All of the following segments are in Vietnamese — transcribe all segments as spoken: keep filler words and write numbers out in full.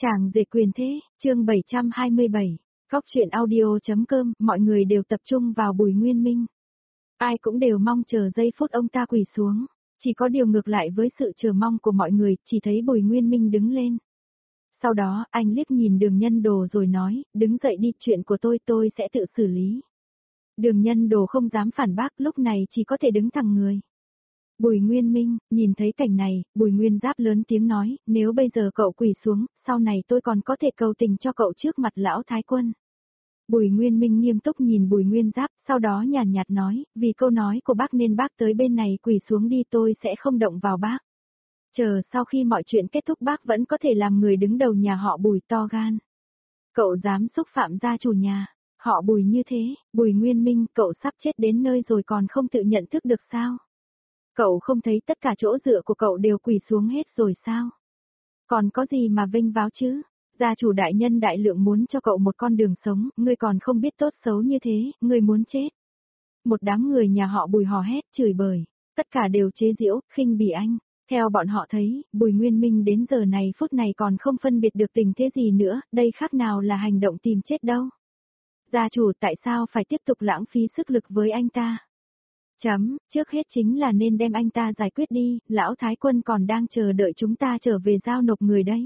Chàng rể quyền thế, chương bảy trăm hai mươi bảy, Góc truyện audio.com, mọi người đều tập trung vào Bùi Nguyên Minh. Ai cũng đều mong chờ giây phút ông ta quỳ xuống, chỉ có điều ngược lại với sự chờ mong của mọi người, chỉ thấy Bùi Nguyên Minh đứng lên. Sau đó, anh liếc nhìn Đường Nhân Đồ rồi nói, đứng dậy đi, chuyện của tôi tôi sẽ tự xử lý. Đường Nhân Đồ không dám phản bác, lúc này chỉ có thể đứng thẳng người. Bùi Nguyên Minh, nhìn thấy cảnh này, Bùi Nguyên Giáp lớn tiếng nói, nếu bây giờ cậu quỳ xuống, sau này tôi còn có thể cầu tình cho cậu trước mặt lão Thái Quân. Bùi Nguyên Minh nghiêm túc nhìn Bùi Nguyên Giáp, sau đó nhàn nhạt nói, vì câu nói của bác nên bác tới bên này quỳ xuống đi, tôi sẽ không động vào bác. Chờ sau khi mọi chuyện kết thúc bác vẫn có thể làm người đứng đầu nhà họ Bùi, to gan. Cậu dám xúc phạm gia chủ nhà, họ Bùi như thế, Bùi Nguyên Minh, cậu sắp chết đến nơi rồi còn không tự nhận thức được sao? Cậu không thấy tất cả chỗ dựa của cậu đều quỳ xuống hết rồi sao? Còn có gì mà vênh váo chứ? Gia chủ đại nhân đại lượng muốn cho cậu một con đường sống, ngươi còn không biết tốt xấu như thế, ngươi muốn chết. Một đám người nhà họ Bùi hò hét, chửi bới, tất cả đều chế giễu, khinh bỉ anh. Theo bọn họ thấy, Bùi Nguyên Minh đến giờ này phút này còn không phân biệt được tình thế gì nữa, đây khác nào là hành động tìm chết đâu. Gia chủ tại sao phải tiếp tục lãng phí sức lực với anh ta? Chấm, trước hết chính là nên đem anh ta giải quyết đi, lão Thái Quân còn đang chờ đợi chúng ta trở về giao nộp người đấy.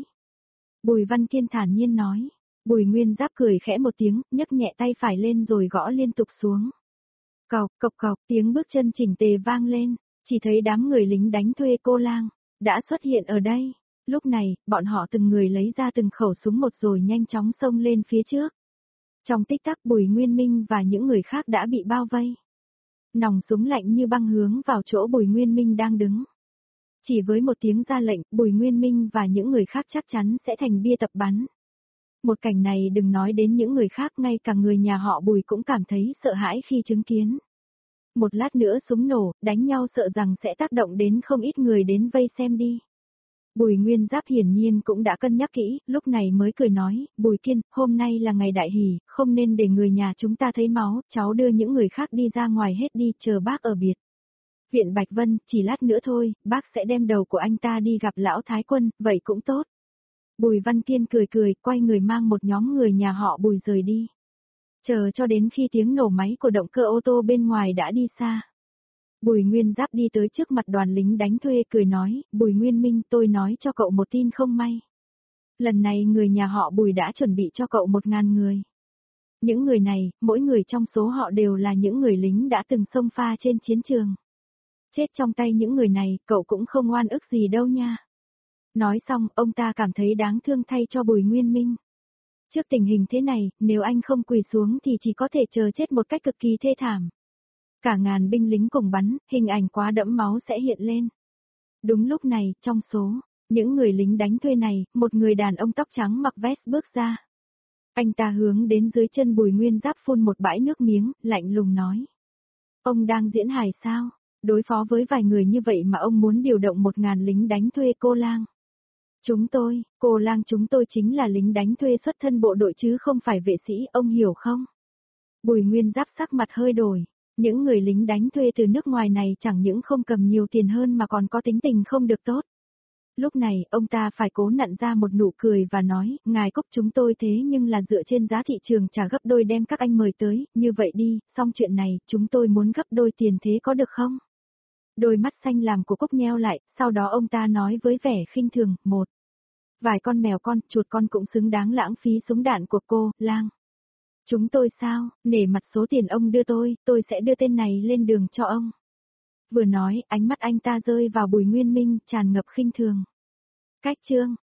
Bùi Văn Kiên thản nhiên nói. Bùi Nguyên Giáp cười khẽ một tiếng, nhấc nhẹ tay phải lên rồi gõ liên tục xuống. Cộc cộc cộc, tiếng bước chân chỉnh tề vang lên, chỉ thấy đám người lính đánh thuê cô lang đã xuất hiện ở đây. Lúc này, bọn họ từng người lấy ra từng khẩu súng một rồi nhanh chóng xông lên phía trước. Trong tích tắc Bùi Nguyên Minh và những người khác đã bị bao vây. Nòng súng lạnh như băng hướng vào chỗ Bùi Nguyên Minh đang đứng. Chỉ với một tiếng ra lệnh, Bùi Nguyên Minh và những người khác chắc chắn sẽ thành bia tập bắn. Một cảnh này đừng nói đến những người khác, ngay cả người nhà họ Bùi cũng cảm thấy sợ hãi khi chứng kiến. Một lát nữa súng nổ, đánh nhau sợ rằng sẽ tác động đến không ít người đến vây xem đi. Bùi Nguyên Giáp hiển nhiên cũng đã cân nhắc kỹ, lúc này mới cười nói, Bùi Kiên, hôm nay là ngày đại hỷ, không nên để người nhà chúng ta thấy máu, cháu đưa những người khác đi ra ngoài hết đi, chờ bác ở biệt viện Bạch Vân, chỉ lát nữa thôi, bác sẽ đem đầu của anh ta đi gặp lão Thái Quân, vậy cũng tốt. Bùi Văn Kiên cười cười, quay người mang một nhóm người nhà họ Bùi rời đi. Chờ cho đến khi tiếng nổ máy của động cơ ô tô bên ngoài đã đi xa. Bùi Nguyên Giáp đi tới trước mặt đoàn lính đánh thuê cười nói, Bùi Nguyên Minh, tôi nói cho cậu một tin không may. Lần này người nhà họ Bùi đã chuẩn bị cho cậu một ngàn người. Những người này, mỗi người trong số họ đều là những người lính đã từng xông pha trên chiến trường. Chết trong tay những người này, cậu cũng không oan ức gì đâu nha. Nói xong, ông ta cảm thấy đáng thương thay cho Bùi Nguyên Minh. Trước tình hình thế này, nếu anh không quỳ xuống thì chỉ có thể chờ chết một cách cực kỳ thê thảm. Cả ngàn binh lính cùng bắn, hình ảnh quá đẫm máu sẽ hiện lên. Đúng lúc này, trong số những người lính đánh thuê này, một người đàn ông tóc trắng mặc vest bước ra. Anh ta hướng đến dưới chân Bùi Nguyên Giáp phun một bãi nước miếng, lạnh lùng nói. Ông đang diễn hài sao? Đối phó với vài người như vậy mà ông muốn điều động một ngàn lính đánh thuê cô lang. Chúng tôi, cô lang chúng tôi chính là lính đánh thuê xuất thân bộ đội chứ không phải vệ sĩ, ông hiểu không? Bùi Nguyên Giáp sắc mặt hơi đổi. Những người lính đánh thuê từ nước ngoài này chẳng những không cầm nhiều tiền hơn mà còn có tính tình không được tốt. Lúc này, ông ta phải cố nặn ra một nụ cười và nói, ngài Cốc chúng tôi thế nhưng là dựa trên giá thị trường trả gấp đôi đem các anh mời tới, như vậy đi, xong chuyện này, chúng tôi muốn gấp đôi tiền thế có được không? Đôi mắt xanh làm của Cốc nheo lại, sau đó ông ta nói với vẻ khinh thường, một. Vài con mèo con, chuột con cũng xứng đáng lãng phí súng đạn của cô, lang. Chúng tôi sao, nể mặt số tiền ông đưa tôi, tôi sẽ đưa tên này lên đường cho ông. Vừa nói, ánh mắt anh ta rơi vào Bùi Nguyên Minh, tràn ngập khinh thường. Cách chương.